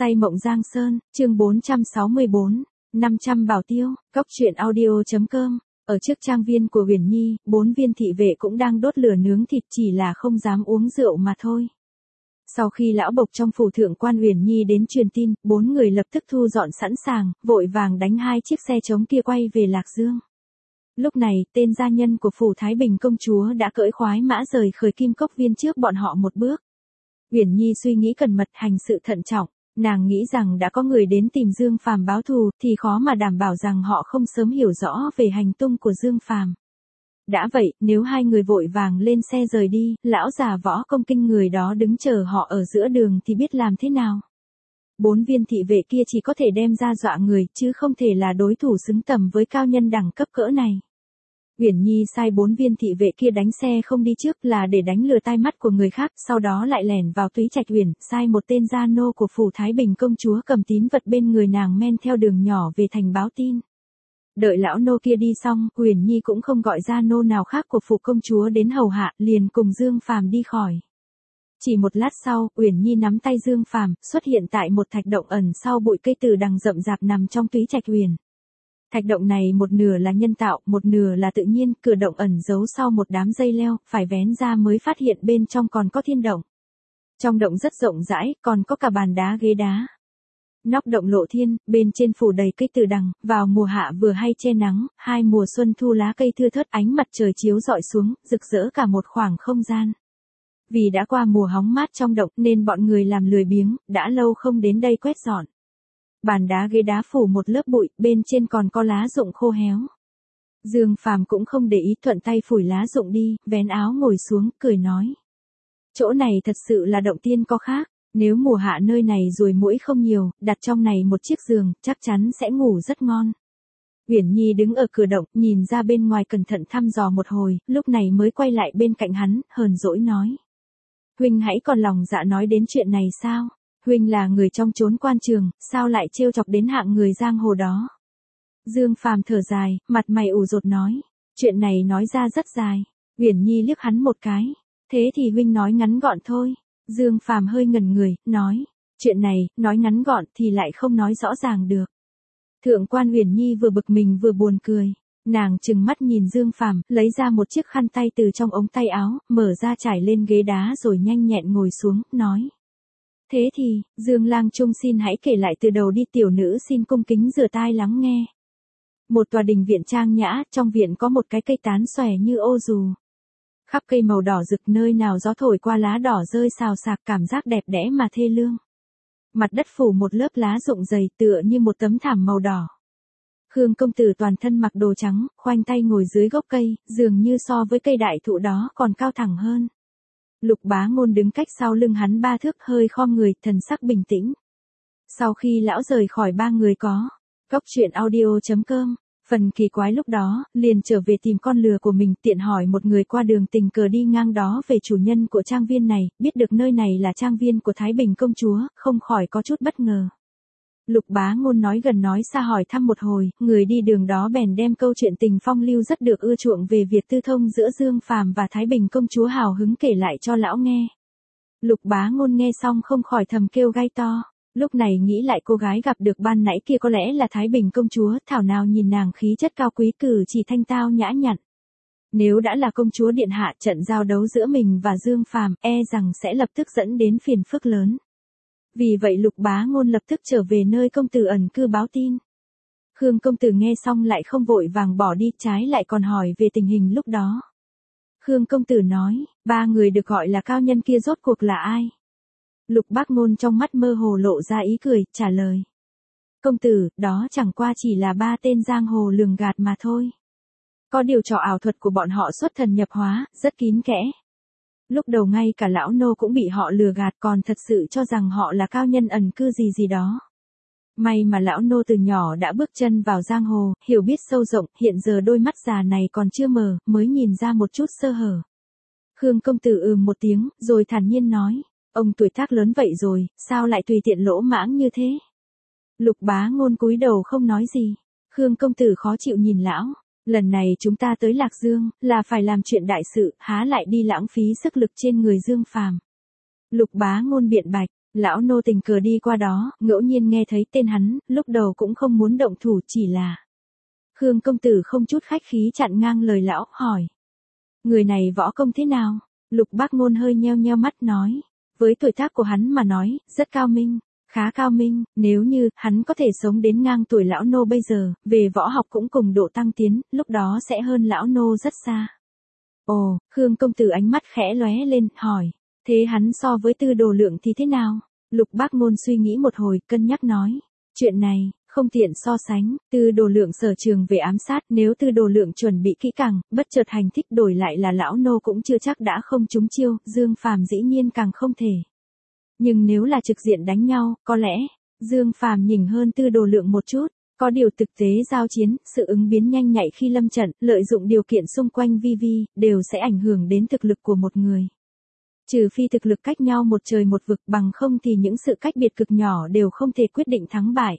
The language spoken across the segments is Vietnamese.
Say mộng Giang Sơn, chương 464, 500 bảo tiêu, cóc truyện audio.com. Ở trước trang viên của Uyển Nhi, 4 viên thị vệ cũng đang đốt lửa nướng thịt, chỉ là không dám uống rượu mà thôi. Sau khi lão bộc trong phủ thượng quan Uyển Nhi đến truyền tin, 4 người lập tức thu dọn sẵn sàng, vội vàng đánh 2 chiếc xe trống kia quay về Lạc Dương. Lúc này, tên gia nhân của phủ Thái Bình công chúa đã cưỡi khoái mã rời khỏi Kim Cốc Viên trước bọn họ một bước. Uyển Nhi suy nghĩ cẩn mật, hành sự thận trọng, nàng nghĩ rằng đã có người đến tìm Dương Phàm báo thù, thì khó mà đảm bảo rằng họ không sớm hiểu rõ về hành tung của Dương Phàm. Đã vậy, nếu 2 người vội vàng lên xe rời đi, lão già võ công kinh người đó đứng chờ họ ở giữa đường thì biết làm thế nào. 4 viên thị vệ kia chỉ có thể đem ra dọa người, chứ không thể là đối thủ xứng tầm với cao nhân đẳng cấp cỡ này. Uyển Nhi sai 4 viên thị vệ kia đánh xe không đi trước là để đánh lừa tai mắt của người khác, sau đó lại lẻn vào Túy Trạch Uyển, sai một tên gia nô của phủ Thái Bình công chúa cầm tín vật bên người nàng men theo đường nhỏ về thành báo tin. Đợi lão nô kia đi xong, Uyển Nhi cũng không gọi gia nô nào khác của phủ công chúa đến hầu hạ, liền cùng Dương Phàm đi khỏi. Chỉ một lát sau, Uyển Nhi nắm tay Dương Phàm, xuất hiện tại một thạch động ẩn sau bụi cây từ đằng rậm rạp nằm trong Túy Trạch Uyển. Thạch động này một nửa là nhân tạo, một nửa là tự nhiên, cửa động ẩn giấu sau một đám dây leo, phải vén ra mới phát hiện bên trong còn có thiên động. Trong động rất rộng rãi, còn có cả bàn đá ghế đá. Nóc động lộ thiên, bên trên phủ đầy cây từ đằng, vào mùa hạ vừa hay che nắng, 2 mùa xuân thu lá cây thưa thớt, ánh mặt trời chiếu rọi xuống, rực rỡ cả một khoảng không gian. Vì đã qua mùa hóng mát trong động nên bọn người làm lười biếng, đã lâu không đến đây quét dọn. Bàn đá ghế đá phủ một lớp bụi, bên trên còn có lá rụng khô héo. Dương Phàm cũng không để ý, thuận tay phủi lá rụng đi, vén áo ngồi xuống, cười nói. Chỗ này thật sự là động tiên có khác, nếu mùa hạ nơi này ruồi muỗi không nhiều, đặt trong này một chiếc giường, chắc chắn sẽ ngủ rất ngon. Uyển Nhi đứng ở cửa động, nhìn ra bên ngoài cẩn thận thăm dò một hồi, lúc này mới quay lại bên cạnh hắn, hờn dỗi nói. Huynh hãy còn lòng dạ nói đến chuyện này sao? Huynh là người trong chốn quan trường, sao lại trêu chọc đến hạng người giang hồ đó? Dương Phàm thở dài, mặt mày ủ rột nói. Chuyện này nói ra rất dài. Uyển Nhi liếc hắn một cái. Thế thì huynh nói ngắn gọn thôi. Dương Phàm hơi ngẩn người, nói. Chuyện này, nói ngắn gọn thì lại không nói rõ ràng được. Thượng quan Uyển Nhi vừa bực mình vừa buồn cười. Nàng trừng mắt nhìn Dương Phàm, lấy ra một chiếc khăn tay từ trong ống tay áo, mở ra trải lên ghế đá rồi nhanh nhẹn ngồi xuống, nói. Thế thì, Dương Lang Trung xin hãy kể lại từ đầu đi, tiểu nữ xin cung kính rửa tai lắng nghe. Một tòa đình viện trang nhã, trong viện có một cái cây tán xòe như ô dù. Khắp cây màu đỏ rực, nơi nào gió thổi qua lá đỏ rơi xào xạc, cảm giác đẹp đẽ mà thê lương. Mặt đất phủ một lớp lá rụng dày tựa như một tấm thảm màu đỏ. Khương công tử toàn thân mặc đồ trắng, khoanh tay ngồi dưới gốc cây, dường như so với cây đại thụ đó còn cao thẳng hơn. Lục Bá Ngôn đứng cách sau lưng hắn 3 thước, hơi khom người, thần sắc bình tĩnh. Sau khi lão rời khỏi 3 người có, cóc truyện audio.com, phần kỳ quái lúc đó, liền trở về tìm con lừa của mình, tiện hỏi một người qua đường tình cờ đi ngang đó về chủ nhân của trang viên này, biết được nơi này là trang viên của Thái Bình công chúa, không khỏi có chút bất ngờ. Lục Bá Ngôn nói gần nói xa hỏi thăm một hồi, người đi đường đó bèn đem câu chuyện tình phong lưu rất được ưa chuộng về việc tư thông giữa Dương Phàm và Thái Bình công chúa hào hứng kể lại cho lão nghe. Lục Bá Ngôn nghe xong không khỏi thầm kêu gai to, lúc này nghĩ lại cô gái gặp được ban nãy kia có lẽ là Thái Bình công chúa, thảo nào nhìn nàng khí chất cao quý, cử chỉ thanh tao nhã nhặn. Nếu đã là công chúa điện hạ, trận giao đấu giữa mình và Dương Phàm rằng sẽ lập tức dẫn đến phiền phức lớn. Vì vậy Lục Bá Ngôn lập tức trở về nơi công tử ẩn cư báo tin. Khương công tử nghe xong lại không vội vàng bỏ đi, trái lại còn hỏi về tình hình lúc đó. Khương công tử nói, 3 người được gọi là cao nhân kia rốt cuộc là ai? Lục Bác Ngôn trong mắt mơ hồ lộ ra ý cười, trả lời. Công tử, đó chẳng qua chỉ là 3 tên giang hồ lường gạt mà thôi. Có điều trò ảo thuật của bọn họ xuất thần nhập hóa, rất kín kẽ. Lúc đầu ngay cả lão nô cũng bị họ lừa gạt, còn thật sự cho rằng họ là cao nhân ẩn cư gì đó. May mà lão nô từ nhỏ đã bước chân vào giang hồ, hiểu biết sâu rộng, hiện giờ đôi mắt già này còn chưa mở, mới nhìn ra một chút sơ hở. Khương công tử một tiếng, rồi thản nhiên nói, ông tuổi tác lớn vậy rồi, sao lại tùy tiện lỗ mãng như thế? Lục Bá Ngôn cúi đầu không nói gì. Khương công tử khó chịu nhìn lão. Lần này chúng ta tới Lạc Dương, là phải làm chuyện đại sự, há lại đi lãng phí sức lực trên người Dương Phàm. Lục Bá Ngôn biện bạch, Lão nô tình cờ đi qua đó, ngẫu nhiên nghe thấy tên hắn, lúc đầu cũng không muốn động thủ, chỉ là. Khương công tử không chút khách khí chặn ngang lời lão, hỏi. Người này võ công thế nào? Lục Bác Ngôn hơi nheo nheo mắt nói. Với tuổi tác của hắn mà nói, rất cao minh, khá cao minh, nếu như hắn có thể sống đến ngang tuổi lão nô bây giờ, về võ học cũng cùng độ tăng tiến, lúc đó sẽ hơn lão nô rất xa. Ồ, Khương công tử ánh mắt khẽ lóe lên, hỏi. Thế hắn so với Tư Đồ Lượng thì thế nào? Lục Bác Ngôn suy nghĩ một hồi, cân nhắc nói. Chuyện này, không tiện so sánh, Tư Đồ Lượng sở trường về ám sát, nếu Tư Đồ Lượng chuẩn bị kỹ càng, bất chợt hành thích đổi lại là lão nô cũng chưa chắc đã không trúng chiêu, Dương Phàm dĩ nhiên càng không thể. Nhưng nếu là trực diện đánh nhau, có lẽ, Dương Phàm nhỉnh hơn Tư Đồ Lượng một chút, có điều thực tế giao chiến, sự ứng biến nhanh nhạy khi lâm trận, lợi dụng điều kiện xung quanh vi, đều sẽ ảnh hưởng đến thực lực của một người. Trừ phi thực lực cách nhau một trời một vực, bằng không thì những sự cách biệt cực nhỏ đều không thể quyết định thắng bại.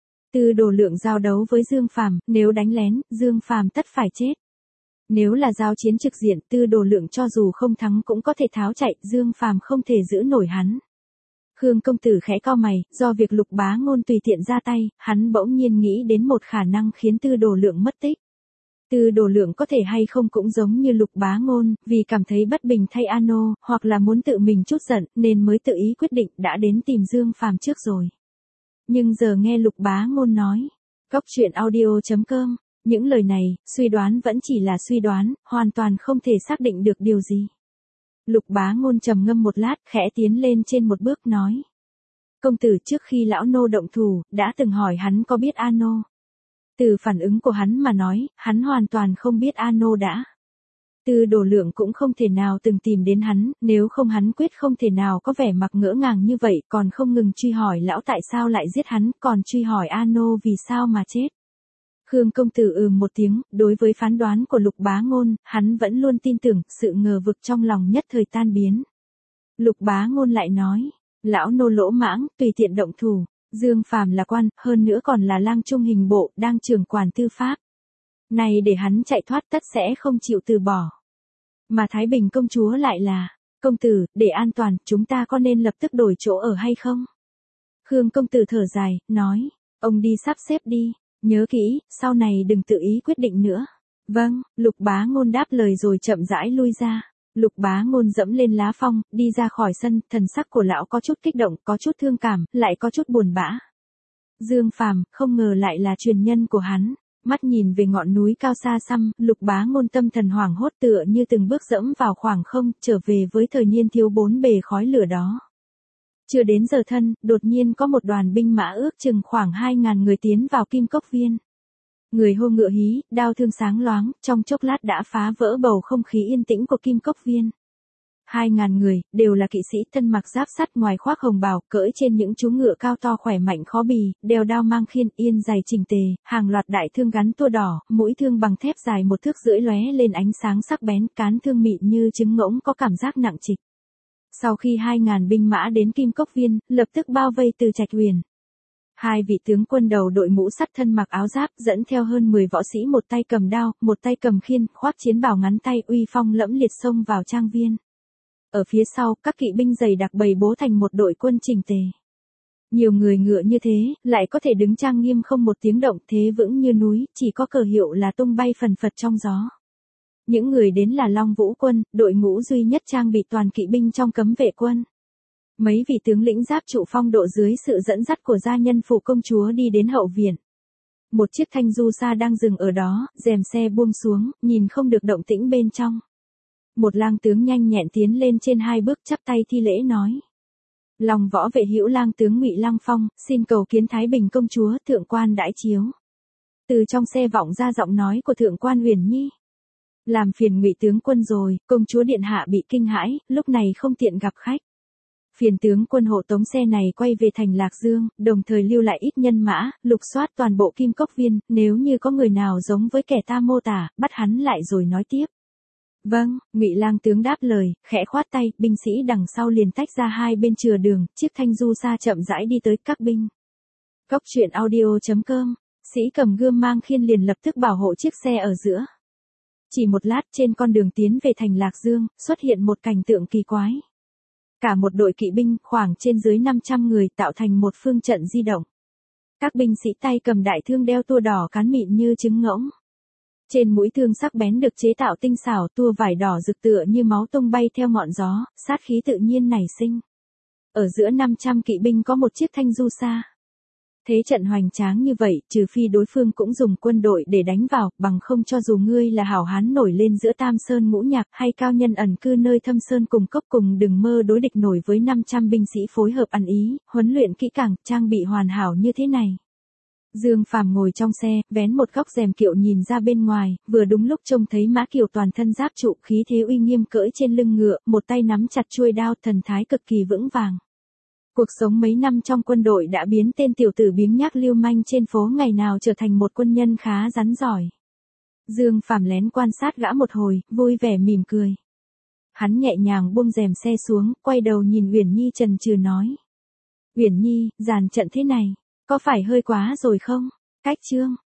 Tư Đồ Lượng giao đấu với Dương Phàm, nếu đánh lén, Dương Phàm tất phải chết. Nếu là giao chiến trực diện, Tư Đồ Lượng cho dù không thắng cũng có thể tháo chạy, Dương Phàm không thể giữ nổi hắn. Khương công tử khẽ cau mày, do việc Lục Bá Ngôn tùy tiện ra tay, hắn bỗng nhiên nghĩ đến một khả năng khiến Tư Đồ Lượng mất tích. Tư Đồ Lượng có thể hay không cũng giống như Lục Bá Ngôn, vì cảm thấy bất bình thay Ano, hoặc là muốn tự mình trút giận, nên mới tự ý quyết định đã đến tìm Dương Phàm trước rồi. Nhưng giờ nghe Lục Bá Ngôn nói, goctruyện.audio.com, những lời này, suy đoán vẫn chỉ là suy đoán, hoàn toàn không thể xác định được điều gì. Lục Bá Ngôn trầm ngâm một lát, khẽ tiến lên trên một bước nói. Công tử trước khi lão nô động thủ, đã từng hỏi hắn có biết Ano. Từ phản ứng của hắn mà nói, hắn hoàn toàn không biết Ano đã. Tư Đồ Lượng cũng không thể nào từng tìm đến hắn, nếu không hắn quyết không thể nào có vẻ mặt ngỡ ngàng như vậy, còn không ngừng truy hỏi lão tại sao lại giết hắn, còn truy hỏi Ano vì sao mà chết. Khương công tử một tiếng, đối với phán đoán của Lục Bá Ngôn, hắn vẫn luôn tin tưởng, sự ngờ vực trong lòng nhất thời tan biến. Lục Bá Ngôn lại nói, lão nô lỗ mãng, tùy tiện động thủ, Dương Phàm là quan, hơn nữa còn là lang trung hình bộ, đang trưởng quản tư pháp. Này để hắn chạy thoát tất sẽ không chịu từ bỏ. Mà Thái Bình công chúa lại là, công tử, để an toàn, chúng ta có nên lập tức đổi chỗ ở hay không? Khương công tử thở dài, nói, ông đi sắp xếp đi, nhớ kỹ, sau này đừng tự ý quyết định nữa. Vâng, Lục Bá Ngôn đáp lời rồi chậm rãi lui ra. Lục Bá Ngôn dẫm lên lá phong, đi ra khỏi sân, thần sắc của lão có chút kích động, có chút thương cảm, lại có chút buồn bã. Dương Phàm, không ngờ lại là truyền nhân của hắn. Mắt nhìn về ngọn núi cao xa xăm, Lục Bá Ngôn tâm thần hoảng hốt tựa như từng bước dẫm vào khoảng không, trở về với thời niên thiếu bốn bề khói lửa đó. Chưa đến giờ thân, đột nhiên có một đoàn binh mã ước chừng khoảng 2.000 người tiến vào Kim Cốc Viên. Người hô ngựa hí, đao thương sáng loáng, trong chốc lát đã phá vỡ bầu không khí yên tĩnh của Kim Cốc Viên. 2.000 người, đều là kỵ sĩ thân mặc giáp sắt ngoài khoác hồng bào, cưỡi trên những chú ngựa cao to khỏe mạnh khó bì, đeo đao mang khiên, yên dày chỉnh tề, hàng loạt đại thương gắn tua đỏ, mũi thương bằng thép dài 1 thước rưỡi lóe lên ánh sáng sắc bén, cán thương mịn như trứng ngỗng có cảm giác nặng trịch. Sau khi 2.000 binh mã đến Kim Cốc Viên, lập tức bao vây Từ Trạch Huyền. 2 vị tướng quân đầu đội mũ sắt thân mặc áo giáp, dẫn theo hơn 10 võ sĩ, một tay cầm đao, một tay cầm khiên, khoác chiến bào ngắn tay, uy phong lẫm liệt xông vào trang viên. Ở phía sau, các kỵ binh dày đặc bày bố thành một đội quân chỉnh tề. Nhiều người ngựa như thế, lại có thể đứng trang nghiêm không một tiếng động, thế vững như núi, chỉ có cờ hiệu là tung bay phần phật trong gió. Những người đến là Long Vũ quân, đội ngũ duy nhất trang bị toàn kỵ binh trong cấm vệ quân. Mấy vị tướng lĩnh giáp trụ phong độ dưới sự dẫn dắt của gia nhân phủ công chúa đi đến hậu viện. Một chiếc thanh du xa đang dừng ở đó, rèm xe buông xuống, nhìn không được động tĩnh bên trong. Một lang tướng nhanh nhẹn tiến lên trên 2 bước chắp tay thi lễ nói. Lòng võ vệ hữu lang tướng Ngụy Lăng Phong, xin cầu kiến Thái Bình công chúa, thượng quan đãi chiếu. Từ trong xe vọng ra giọng nói của thượng quan Huyền Nhi. Làm phiền Ngụy tướng quân rồi, công chúa điện hạ bị kinh hãi, lúc này không tiện gặp khách. Phiền tướng quân hộ tống xe này quay về thành Lạc Dương, đồng thời lưu lại ít nhân mã, lục soát toàn bộ Kim Cốc Viên, nếu như có người nào giống với kẻ ta mô tả, bắt hắn lại rồi nói tiếp. Vâng, Ngụy Lang tướng đáp lời, khẽ khoát tay, binh sĩ đằng sau liền tách ra hai bên chừa đường, chiếc thanh du xa chậm rãi đi tới các binh. Goctruyện.audio.com, sĩ cầm gươm mang khiên liền lập tức bảo hộ chiếc xe ở giữa. Chỉ một lát trên con đường tiến về thành Lạc Dương, xuất hiện một cảnh tượng kỳ quái. Cả một đội kỵ binh khoảng trên dưới 500 người tạo thành một phương trận di động. Các binh sĩ tay cầm đại thương đeo tua đỏ cán mịn như trứng ngỗng. Trên mũi thương sắc bén được chế tạo tinh xảo, tua vải đỏ rực tựa như máu tung bay theo ngọn gió, sát khí tự nhiên nảy sinh. Ở giữa 500 kỵ binh có một chiếc thanh du sa. Thế trận hoành tráng như vậy, trừ phi đối phương cũng dùng quân đội để đánh vào, bằng không cho dù ngươi là hảo hán nổi lên giữa Tam Sơn ngũ nhạc hay cao nhân ẩn cư nơi thâm sơn cùng cốc cùng đừng mơ đối địch nổi với 500 binh sĩ phối hợp ăn ý, huấn luyện kỹ càng, trang bị hoàn hảo như thế này. Dương Phàm ngồi trong xe, vén một góc rèm kiệu nhìn ra bên ngoài, vừa đúng lúc trông thấy Mã Kiều toàn thân giáp trụ, khí thế uy nghiêm cưỡi trên lưng ngựa, một tay nắm chặt chuôi đao, thần thái cực kỳ vững vàng. Cuộc sống mấy năm trong quân đội đã biến tên tiểu tử biếng nhác lưu manh trên phố ngày nào trở thành một quân nhân khá rắn giỏi. Dương Phàm lén quan sát gã một hồi, vui vẻ mỉm cười. Hắn nhẹ nhàng buông rèm xe xuống, quay đầu nhìn Uyển Nhi chần chừ nói. Uyển Nhi, dàn trận thế này, có phải hơi quá rồi không? Cách Trương,